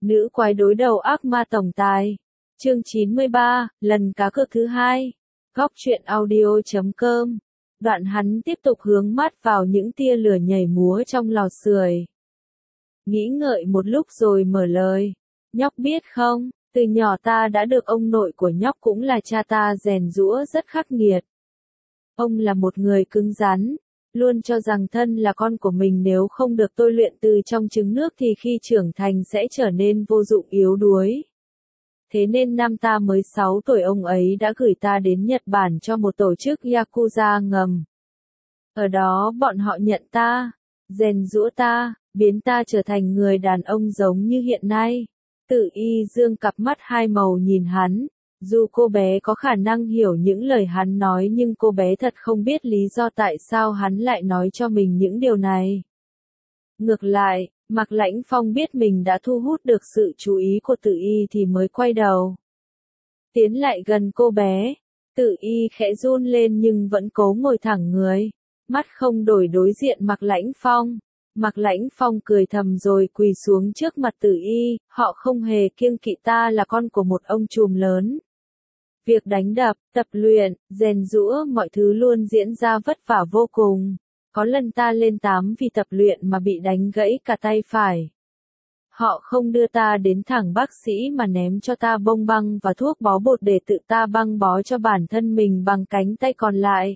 Nữ quái đối đầu ác ma tổng tài. Chương 93, lần cá cược thứ hai. Góc truyện audio.com. Đoạn hắn tiếp tục hướng mắt vào những tia lửa nhảy múa trong lò sưởi. Nghĩ ngợi một lúc rồi mở lời. Nhóc biết không, từ nhỏ ta đã được ông nội của nhóc cũng là cha ta rèn giũa rất khắc nghiệt. Ông là một người cứng rắn, luôn cho rằng thân là con của mình nếu không được tôi luyện từ trong trứng nước thì khi trưởng thành sẽ trở nên vô dụng yếu đuối. Thế nên năm ta mới 6 tuổi ông ấy đã gửi ta đến Nhật Bản cho một tổ chức Yakuza ngầm. Ở đó bọn họ nhận ta, rèn giũa ta, biến ta trở thành người đàn ông giống như hiện nay. Tự y dương cặp mắt hai màu nhìn hắn. Dù cô bé có khả năng hiểu những lời hắn nói nhưng cô bé thật không biết lý do tại sao hắn lại nói cho mình những điều này. Ngược lại, Mạc Lãnh Phong biết mình đã thu hút được sự chú ý của Tự y thì mới quay đầu. Tiến lại gần cô bé, Tự y khẽ run lên nhưng vẫn cố ngồi thẳng người, mắt không đổi đối diện Mạc Lãnh Phong. Mạc Lãnh Phong cười thầm rồi quỳ xuống trước mặt Tự y, họ không hề kiêng kỵ ta là con của một ông trùm lớn. Việc đánh đập, tập luyện, rèn giũa mọi thứ luôn diễn ra vất vả vô cùng. Có lần ta lên 8 vì tập luyện mà bị đánh gãy cả tay phải. Họ không đưa ta đến thẳng bác sĩ mà ném cho ta bông băng và thuốc bó bột để tự ta băng bó cho bản thân mình bằng cánh tay còn lại.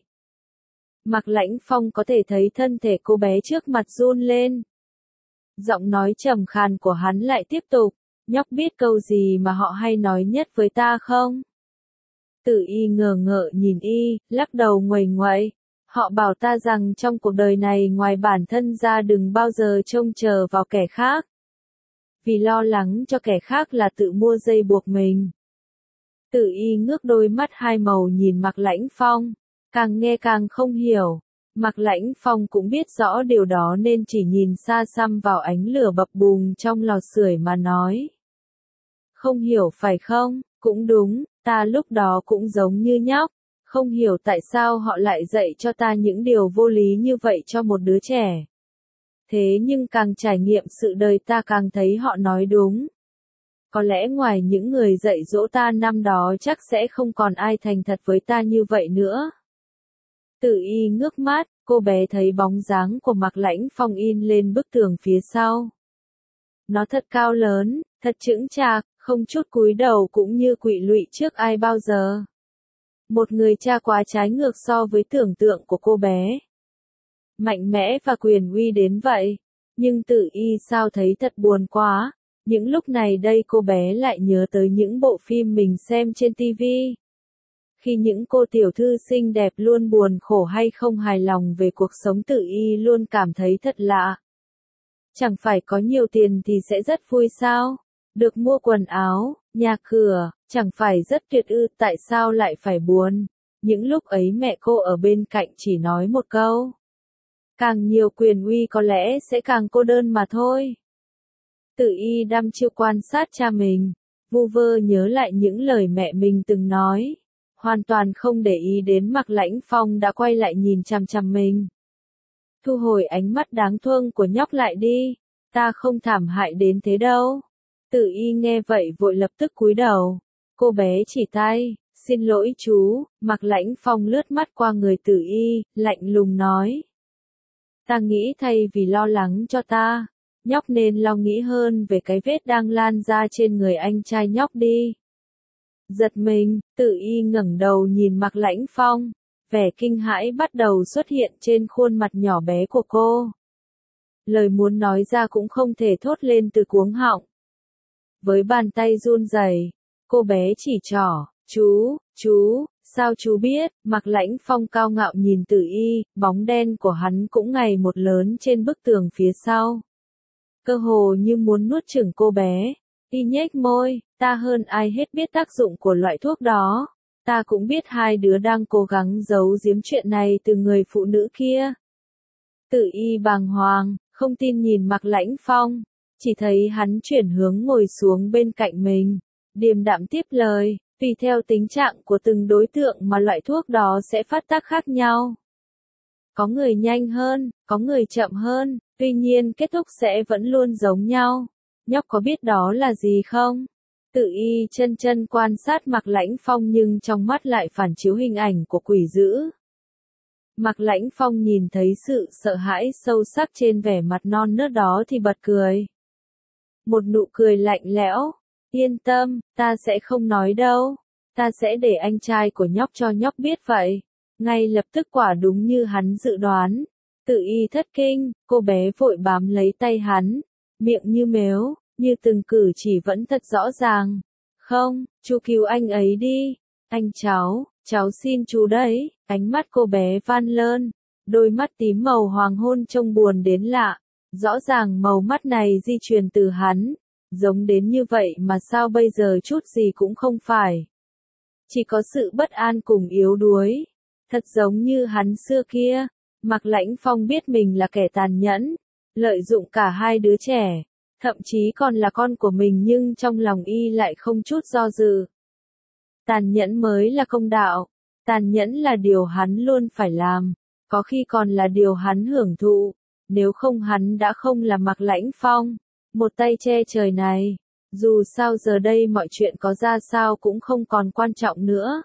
Mạc Lãnh Phong có thể thấy thân thể cô bé trước mặt run lên. Giọng nói trầm khàn của hắn lại tiếp tục, nhóc biết câu gì mà họ hay nói nhất với ta không? Tự y ngờ ngợ nhìn y, lắc đầu nguầy nguậy. Họ bảo ta rằng trong cuộc đời này ngoài bản thân ra đừng bao giờ trông chờ vào kẻ khác. Vì lo lắng cho kẻ khác là tự mua dây buộc mình. Tự y ngước đôi mắt hai màu nhìn Mạc Lãnh Phong, càng nghe càng không hiểu. Mạc Lãnh Phong cũng biết rõ điều đó nên chỉ nhìn xa xăm vào ánh lửa bập bùng trong lò sưởi mà nói. Không hiểu phải không, cũng đúng, ta lúc đó cũng giống như nhóc. Không hiểu tại sao họ lại dạy cho ta những điều vô lý như vậy cho một đứa trẻ. Thế nhưng càng trải nghiệm sự đời ta càng thấy họ nói đúng. Có lẽ ngoài những người dạy dỗ ta năm đó chắc sẽ không còn ai thành thật với ta như vậy nữa. Tự y ngước mắt, cô bé thấy bóng dáng của Mạc Lãnh Phong in lên bức tường phía sau. Nó thật cao lớn, thật chững chạc, không chút cúi đầu cũng như quỵ lụy trước ai bao giờ. Một người cha quá trái ngược so với tưởng tượng của cô bé. Mạnh mẽ và quyền uy đến vậy. Nhưng Tự y sao thấy thật buồn quá. Những lúc này đây cô bé lại nhớ tới những bộ phim mình xem trên TV. Khi những cô tiểu thư xinh đẹp luôn buồn khổ hay không hài lòng về cuộc sống Tự y luôn cảm thấy thật lạ. Chẳng phải có nhiều tiền thì sẽ rất vui sao? Được mua quần áo, nhà cửa, chẳng phải rất tuyệt ư, tại sao lại phải buồn? Những lúc ấy mẹ cô ở bên cạnh chỉ nói một câu. Càng nhiều quyền uy có lẽ sẽ càng cô đơn mà thôi. Tự y đăm chiêu quan sát cha mình, vu vơ nhớ lại những lời mẹ mình từng nói. Hoàn toàn không để ý đến Mạc Lãnh Phong đã quay lại nhìn chằm chằm mình. Thu hồi ánh mắt đáng thương của nhóc lại đi, ta không thảm hại đến thế đâu. Tự y nghe vậy vội lập tức cúi đầu. Cô bé chỉ tay, xin lỗi chú. Mạc Lãnh Phong lướt mắt qua người Tự y, lạnh lùng nói. Ta nghĩ thay vì lo lắng cho ta, nhóc nên lo nghĩ hơn về cái vết đang lan ra trên người anh trai nhóc đi. Giật mình, Tự y ngẩng đầu nhìn Mạc Lãnh Phong, vẻ kinh hãi bắt đầu xuất hiện trên khuôn mặt nhỏ bé của cô. Lời muốn nói ra cũng không thể thốt lên từ cuống họng. Với bàn tay run rẩy, cô bé chỉ trỏ, chú, sao chú biết? Mạc Lãnh Phong cao ngạo nhìn Tự y, bóng đen của hắn cũng ngày một lớn trên bức tường phía sau. Cơ hồ như muốn nuốt chửng cô bé, y nhếch môi, ta hơn ai hết biết tác dụng của loại thuốc đó. Ta cũng biết hai đứa đang cố gắng giấu giếm chuyện này từ người phụ nữ kia. Tự y bàng hoàng, không tin nhìn Mạc Lãnh Phong. Chỉ thấy hắn chuyển hướng ngồi xuống bên cạnh mình, điềm đạm tiếp lời, tùy theo tính trạng của từng đối tượng mà loại thuốc đó sẽ phát tác khác nhau. Có người nhanh hơn, có người chậm hơn, tuy nhiên kết thúc sẽ vẫn luôn giống nhau. nhóc có biết đó là gì không? Tự y chân chân quan sát Mạc Lãnh Phong nhưng trong mắt lại phản chiếu hình ảnh của quỷ dữ. Mạc Lãnh Phong nhìn thấy sự sợ hãi sâu sắc trên vẻ mặt non nớt đó thì bật cười. Một nụ cười lạnh lẽo, yên tâm, ta sẽ không nói đâu, ta sẽ để anh trai của nhóc cho nhóc biết vậy. Ngay lập tức quả đúng như hắn dự đoán, Tự y thất kinh, cô bé vội bám lấy tay hắn, miệng như mếu, như từng cử chỉ vẫn thật rõ ràng. Không, chú cứu anh ấy đi, anh cháu xin chú đấy, ánh mắt cô bé van lơn, đôi mắt tím màu hoàng hôn trông buồn đến lạ, rõ ràng màu mắt này di truyền từ hắn, giống đến như vậy mà sao bây giờ chút gì cũng không phải. Chỉ có sự bất an cùng yếu đuối, thật giống như hắn xưa kia. Mạc Lãnh Phong biết mình là kẻ tàn nhẫn, lợi dụng cả hai đứa trẻ, thậm chí còn là con của mình nhưng trong lòng y lại không chút do dự. Tàn nhẫn mới là công đạo, tàn nhẫn là điều hắn luôn phải làm, có khi còn là điều hắn hưởng thụ, nếu không hắn đã không là Mạc Lãnh Phong, một tay che trời này, dù sao giờ đây mọi chuyện có ra sao cũng không còn quan trọng nữa.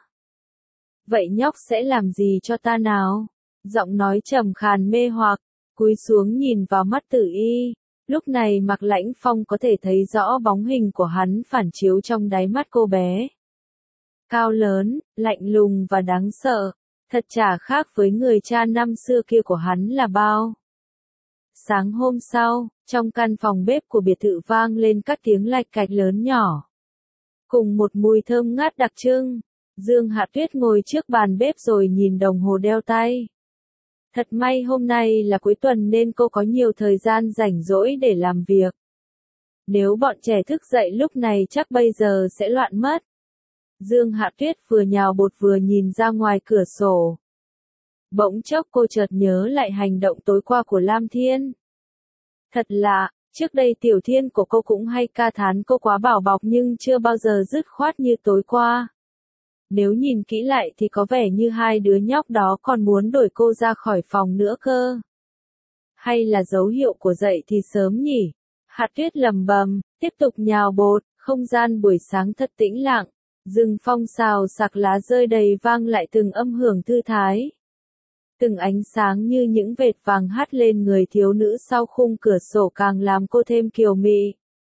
Vậy nhóc sẽ làm gì cho ta nào? Giọng nói trầm khàn mê hoặc, cúi xuống nhìn vào mắt Tử Y. Lúc này Mạc Lãnh Phong có thể thấy rõ bóng hình của hắn phản chiếu trong đáy mắt cô bé. Cao lớn, lạnh lùng và đáng sợ, thật chả khác với người cha năm xưa kia của hắn là bao. Sáng hôm sau, trong căn phòng bếp của biệt thự vang lên các tiếng lạch cạch lớn nhỏ. Cùng một mùi thơm ngát đặc trưng, Dương Hạ Tuyết ngồi trước bàn bếp rồi nhìn đồng hồ đeo tay. Thật may hôm nay là cuối tuần nên cô có nhiều thời gian rảnh rỗi để làm việc. Nếu bọn trẻ thức dậy lúc này chắc bây giờ sẽ loạn mất. Dương Hạ Tuyết vừa nhào bột vừa nhìn ra ngoài cửa sổ. Bỗng chốc cô chợt nhớ lại hành động tối qua của Lam Thiên. Thật lạ, trước đây Tiểu Thiên của cô cũng hay ca thán cô quá bảo bọc nhưng chưa bao giờ dứt khoát như tối qua. Nếu nhìn kỹ lại thì có vẻ như hai đứa nhóc đó còn muốn đuổi cô ra khỏi phòng nữa cơ. Hay là dấu hiệu của dậy thì sớm nhỉ? Hạ Tuyết lầm bầm, tiếp tục nhào bột, không gian buổi sáng thật tĩnh lặng. Rừng phong xào sạc lá rơi đầy vang lại từng âm hưởng thư thái. Từng ánh sáng như những vệt vàng hắt lên người thiếu nữ sau khung cửa sổ càng làm cô thêm kiều mị.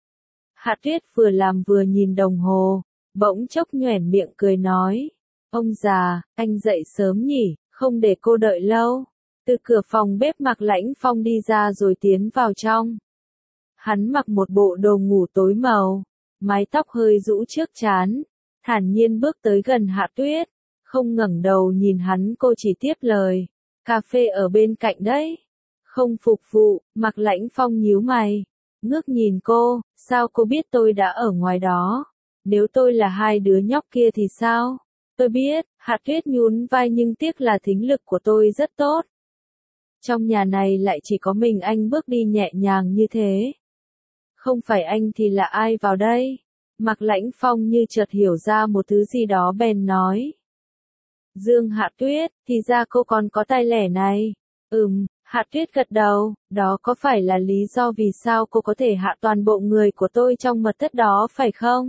Hạ Tuyết vừa làm vừa nhìn đồng hồ, bỗng chốc nhoẻn miệng cười nói. Ông già, anh dậy sớm nhỉ, không để cô đợi lâu. Từ cửa phòng bếp Mạc Lãnh Phong đi ra rồi tiến vào trong. Hắn mặc một bộ đồ ngủ tối màu, mái tóc hơi rũ trước trán, thản nhiên bước tới gần Hạ Tuyết, không ngẩng đầu nhìn hắn cô chỉ tiếp lời. Cà phê ở bên cạnh đấy. Không phục vụ, Mạc Lãnh Phong nhíu mày, ngước nhìn cô, sao cô biết tôi đã ở ngoài đó? Nếu tôi là hai đứa nhóc kia thì sao? Tôi biết, Hạ Tuyết nhún vai nhưng tiếc là thính lực của tôi rất tốt. Trong nhà này lại chỉ có mình anh bước đi nhẹ nhàng như thế. Không phải anh thì là ai vào đây? Mạc Lãnh Phong như chợt hiểu ra một thứ gì đó bèn nói. Dương Hạ Tuyết, thì ra cô còn có tài lẻ này. Hạ Tuyết gật đầu, đó có phải là lý do vì sao cô có thể hạ toàn bộ người của tôi trong mật thất đó phải không?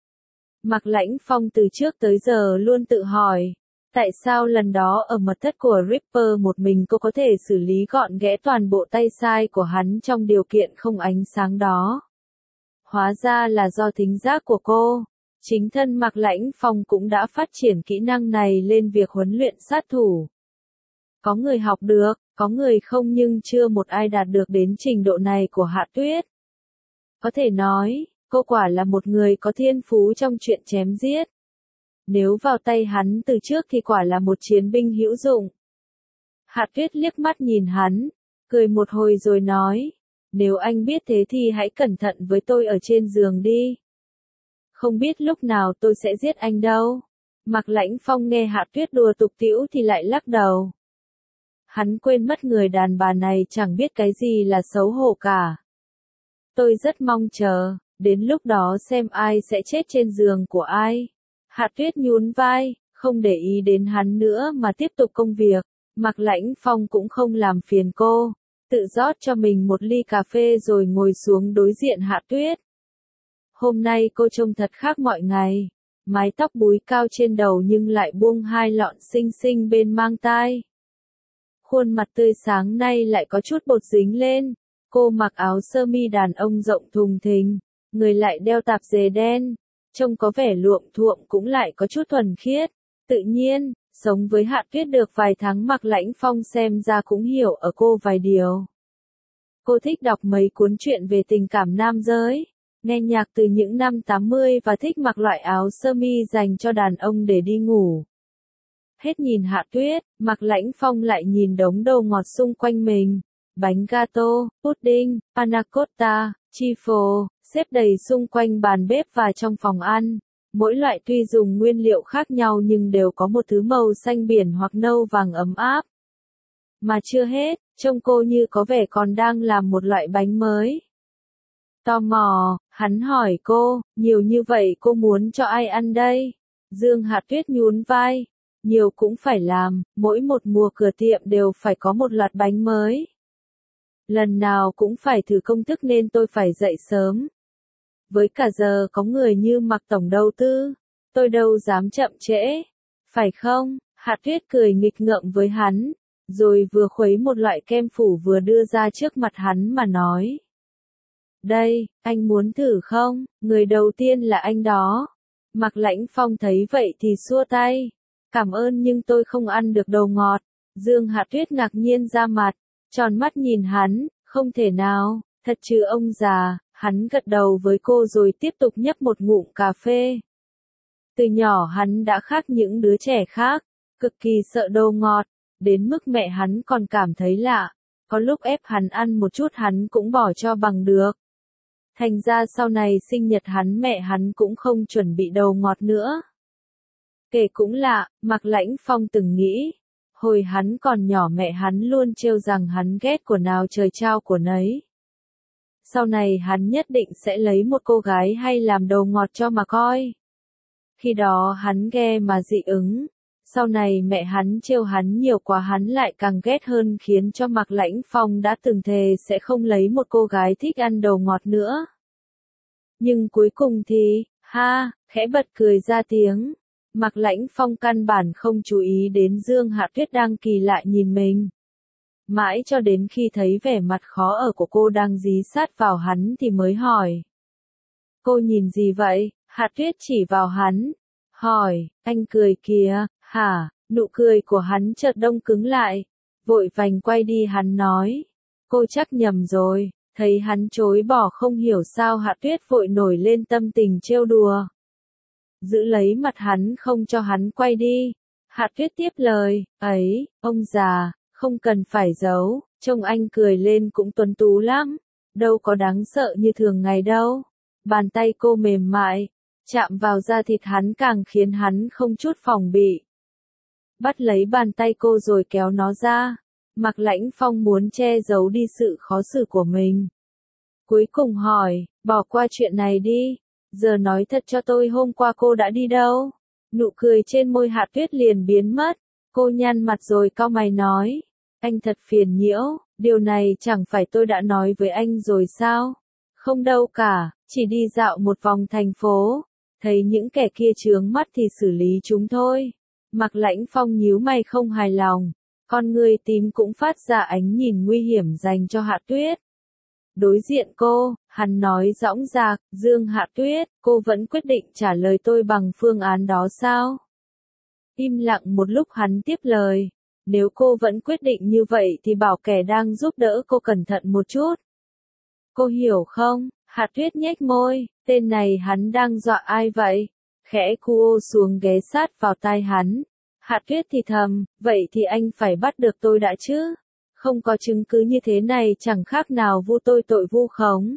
Mạc Lãnh Phong từ trước tới giờ luôn tự hỏi, tại sao lần đó ở mật thất của Ripper một mình cô có thể xử lý gọn ghẽ toàn bộ tay sai của hắn trong điều kiện không ánh sáng đó? Hóa ra là do thính giác của cô. Chính thân Mạc Lãnh Phong cũng đã phát triển kỹ năng này lên việc huấn luyện sát thủ. Có người học được, có người không nhưng chưa một ai đạt được đến trình độ này của Hạ Tuyết. Có thể nói, cô quả là một người có thiên phú trong chuyện chém giết. Nếu vào tay hắn từ trước thì quả là một chiến binh hữu dụng. Hạ Tuyết liếc mắt nhìn hắn, cười một hồi rồi nói, nếu anh biết thế thì hãy cẩn thận với tôi ở trên giường đi. Không biết lúc nào tôi sẽ giết anh đâu. Mạc Lãnh Phong nghe Hạ Tuyết đùa tục tĩu thì lại lắc đầu. Hắn quên mất người đàn bà này chẳng biết cái gì là xấu hổ cả. Tôi rất mong chờ, đến lúc đó xem ai sẽ chết trên giường của ai. Hạ Tuyết nhún vai, không để ý đến hắn nữa mà tiếp tục công việc. Mạc Lãnh Phong cũng không làm phiền cô. tự rót cho mình một ly cà phê rồi ngồi xuống đối diện Hạ Tuyết. Hôm nay cô trông thật khác mọi ngày, mái tóc búi cao trên đầu nhưng lại buông hai lọn xinh xinh bên mang tai. Khuôn mặt tươi sáng nay lại có chút bột dính lên, cô mặc áo sơ mi đàn ông rộng thùng thình, người lại đeo tạp dề đen, trông có vẻ luộm thuộm cũng lại có chút thuần khiết, tự nhiên. Sống với Hạ Tuyết được vài tháng Mạc Lãnh Phong xem ra cũng hiểu ở cô vài điều. Cô thích đọc mấy cuốn truyện về tình cảm nam giới, nghe nhạc từ những năm 80 và thích mặc loại áo sơ mi dành cho đàn ông để đi ngủ. Hết nhìn Hạ Tuyết, Mạc Lãnh Phong lại nhìn đống đồ ngọt xung quanh mình, bánh gato, pudding, panna cotta, trifle, xếp đầy xung quanh bàn bếp và trong phòng ăn. Mỗi loại tuy dùng nguyên liệu khác nhau nhưng đều có một thứ màu xanh biển hoặc nâu vàng ấm áp. Mà chưa hết, trông cô như có vẻ còn đang làm một loại bánh mới. Tò mò, hắn hỏi cô, nhiều như vậy cô muốn cho ai ăn đây? Dương Hạ Tuyết nhún vai, nhiều cũng phải làm, mỗi một mùa cửa tiệm đều phải có một loạt bánh mới. Lần nào cũng phải thử công thức nên tôi phải dậy sớm. Với cả giờ có người như Mạc tổng đầu tư, tôi đâu dám chậm trễ, phải không? Hạ Tuyết cười nghịch ngợm với hắn, rồi vừa khuấy một loại kem phủ vừa đưa ra trước mặt hắn mà nói. Đây, anh muốn thử không? Người đầu tiên là anh đó. Mạc Lãnh Phong thấy vậy thì xua tay. Cảm ơn nhưng tôi không ăn được đồ ngọt. Dương Hạ Tuyết ngạc nhiên ra mặt, tròn mắt nhìn hắn, không thể nào, thật chứ ông già. Hắn gật đầu với cô rồi tiếp tục nhấp một ngụm cà phê. Từ nhỏ hắn đã khác những đứa trẻ khác, cực kỳ sợ đồ ngọt, đến mức mẹ hắn còn cảm thấy lạ. Có lúc ép hắn ăn một chút hắn cũng bỏ cho bằng được. Thành ra sau này sinh nhật hắn mẹ hắn cũng không chuẩn bị đồ ngọt nữa. Kể cũng lạ, Mạc Lãnh Phong từng nghĩ, hồi hắn còn nhỏ mẹ hắn luôn trêu rằng hắn ghét của nào trời trao của nấy. Sau này hắn nhất định sẽ lấy một cô gái hay làm đồ ngọt cho mà coi. Khi đó hắn ghe mà dị ứng. Sau này mẹ hắn trêu hắn nhiều quá hắn lại càng ghét hơn khiến cho Mạc Lãnh Phong đã từng thề sẽ không lấy một cô gái thích ăn đồ ngọt nữa. Nhưng cuối cùng thì, khẽ bật cười ra tiếng. Mạc Lãnh Phong căn bản không chú ý đến Dương Hạ Tuyết đang kỳ lạ nhìn mình. Mãi cho đến khi thấy vẻ mặt khó ở của cô đang dí sát vào hắn thì mới hỏi. Cô nhìn gì vậy? Hạ Tuyết chỉ vào hắn. Hỏi, anh cười kìa, hả? Nụ cười của hắn chợt đông cứng lại. Vội vành quay đi hắn nói. Cô chắc nhầm rồi. Thấy hắn chối bỏ không hiểu sao Hạ Tuyết vội nổi lên tâm tình trêu đùa. Giữ lấy mặt hắn không cho hắn quay đi. Hạ Tuyết tiếp lời, ấy, ông già. Không cần phải giấu, trông anh cười lên cũng tuấn tú lắm, đâu có đáng sợ như thường ngày đâu. Bàn tay cô mềm mại, chạm vào da thịt hắn càng khiến hắn không chút phòng bị. Bắt lấy bàn tay cô rồi kéo nó ra, Mạc Lãnh Phong muốn che giấu đi sự khó xử của mình. Cuối cùng hỏi, bỏ qua chuyện này đi, giờ nói thật cho tôi hôm qua cô đã đi đâu? Nụ cười trên môi Hạ Tuyết liền biến mất, cô nhăn mặt rồi cau mày nói. Anh thật phiền nhiễu, điều này chẳng phải tôi đã nói với anh rồi sao? Không đâu cả, chỉ đi dạo một vòng thành phố, thấy những kẻ kia chướng mắt thì xử lý chúng thôi. Mạc Lãnh Phong nhíu mày không hài lòng, con người tím cũng phát ra ánh nhìn nguy hiểm dành cho Hạ Tuyết. Đối diện cô, hắn nói dõng dạc, Dương Hạ Tuyết, cô vẫn quyết định trả lời tôi bằng phương án đó sao? Im lặng một lúc hắn tiếp lời. Nếu cô vẫn quyết định như vậy thì bảo kẻ đang giúp đỡ cô cẩn thận một chút. Cô hiểu không? Hạ Tuyết nhếch môi, tên này hắn đang dọa ai vậy? Khẽ cu xuống ghé sát vào tai hắn. Hạ Tuyết thì thầm, vậy thì anh phải bắt được tôi đã chứ? Không có chứng cứ như thế này chẳng khác nào vu tôi tội vu khống.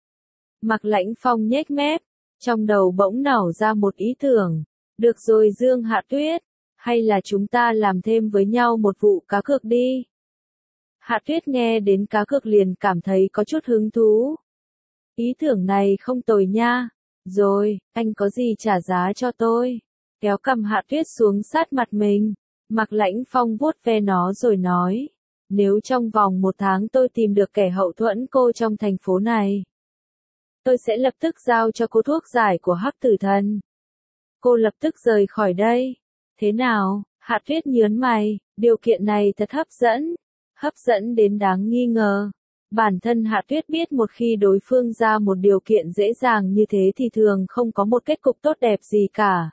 Mạc Lãnh Phong nhếch mép, trong đầu bỗng nảy ra một ý tưởng. Được rồi Dương Hạ Tuyết. Hay là chúng ta làm thêm với nhau một vụ cá cược đi. Hạ Tuyết nghe đến cá cược liền cảm thấy có chút hứng thú. Ý tưởng này không tồi nha. Rồi, anh có gì trả giá cho tôi? Kéo cằm Hạ Tuyết xuống sát mặt mình. Mạc Lãnh Phong vuốt ve nó rồi nói. Nếu trong vòng 1 tháng tôi tìm được kẻ hậu thuẫn cô trong thành phố này, tôi sẽ lập tức giao cho cô thuốc giải của Hắc Tử Thần. Cô lập tức rời khỏi đây. Thế nào? Hạ Tuyết nhướng mày, điều kiện này thật hấp dẫn đến đáng nghi ngờ. Bản thân Hạ Tuyết biết một khi đối phương ra một điều kiện dễ dàng như thế thì thường không có một kết cục tốt đẹp gì cả.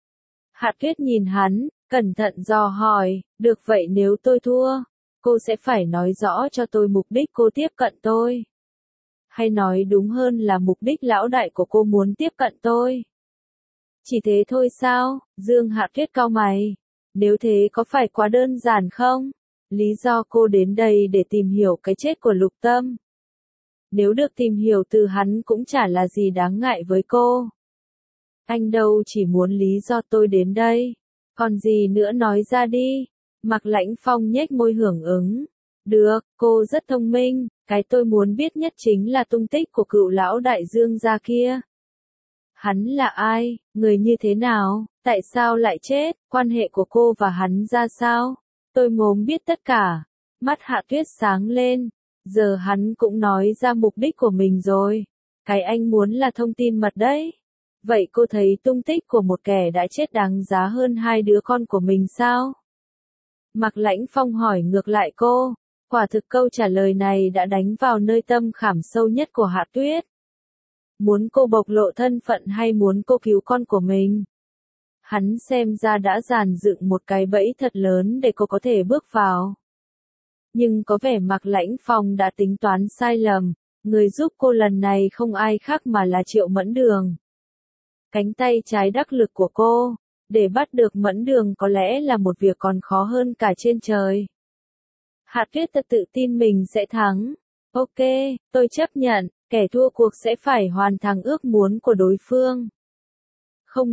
Hạ Tuyết nhìn hắn, cẩn thận dò hỏi, được vậy nếu tôi thua, cô sẽ phải nói rõ cho tôi mục đích cô tiếp cận tôi. Hay nói đúng hơn là mục đích lão đại của cô muốn tiếp cận tôi. Chỉ thế thôi sao? Dương Hạ Tuyết cau mày. Nếu thế có phải quá đơn giản không? Lý do cô đến đây để tìm hiểu cái chết của Lục Tâm. Nếu được tìm hiểu từ hắn cũng chả là gì đáng ngại với cô. Anh đâu chỉ muốn lý do tôi đến đây. Còn gì nữa nói ra đi. Mạc Lãnh Phong nhếch môi hưởng ứng. Được, cô rất thông minh. Cái tôi muốn biết nhất chính là tung tích của cựu lão đại Dương gia kia. Hắn là ai, người như thế nào, tại sao lại chết, quan hệ của cô và hắn ra sao? Tôi muốn biết tất cả. Mắt Hạ Tuyết sáng lên. Giờ hắn cũng nói ra mục đích của mình rồi. Cái anh muốn là thông tin mật đấy. Vậy cô thấy tung tích của một kẻ đã chết đáng giá hơn 2 đứa con của mình sao? Mạc Lãnh Phong hỏi ngược lại cô. Quả thực câu trả lời này đã đánh vào nơi tâm khảm sâu nhất của Hạ Tuyết. Muốn cô bộc lộ thân phận hay muốn cô cứu con của mình? Hắn xem ra đã dàn dựng một cái bẫy thật lớn để cô có thể bước vào. Nhưng có vẻ Mạc Lãnh Phong đã tính toán sai lầm, người giúp cô lần này không ai khác mà là Triệu Mẫn Đường. Cánh tay trái đắc lực của cô, để bắt được Mẫn Đường có lẽ là một việc còn khó hơn cả trên trời. Hạ Tuyết thật tự tin mình sẽ thắng. Ok, tôi chấp nhận, kẻ thua cuộc sẽ phải hoàn thành ước muốn của đối phương. Không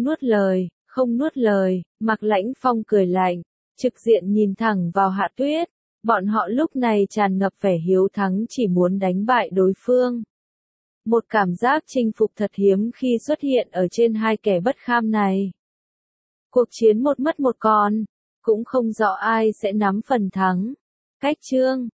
nuốt lời, Mạc Lãnh Phong cười lạnh, trực diện nhìn thẳng vào Hạ Tuyết. Bọn họ lúc này tràn ngập vẻ hiếu thắng chỉ muốn đánh bại đối phương. Một cảm giác chinh phục thật hiếm khi xuất hiện ở trên hai kẻ bất kham này. Cuộc chiến một mất một còn, cũng không rõ ai sẽ nắm phần thắng. Cách chương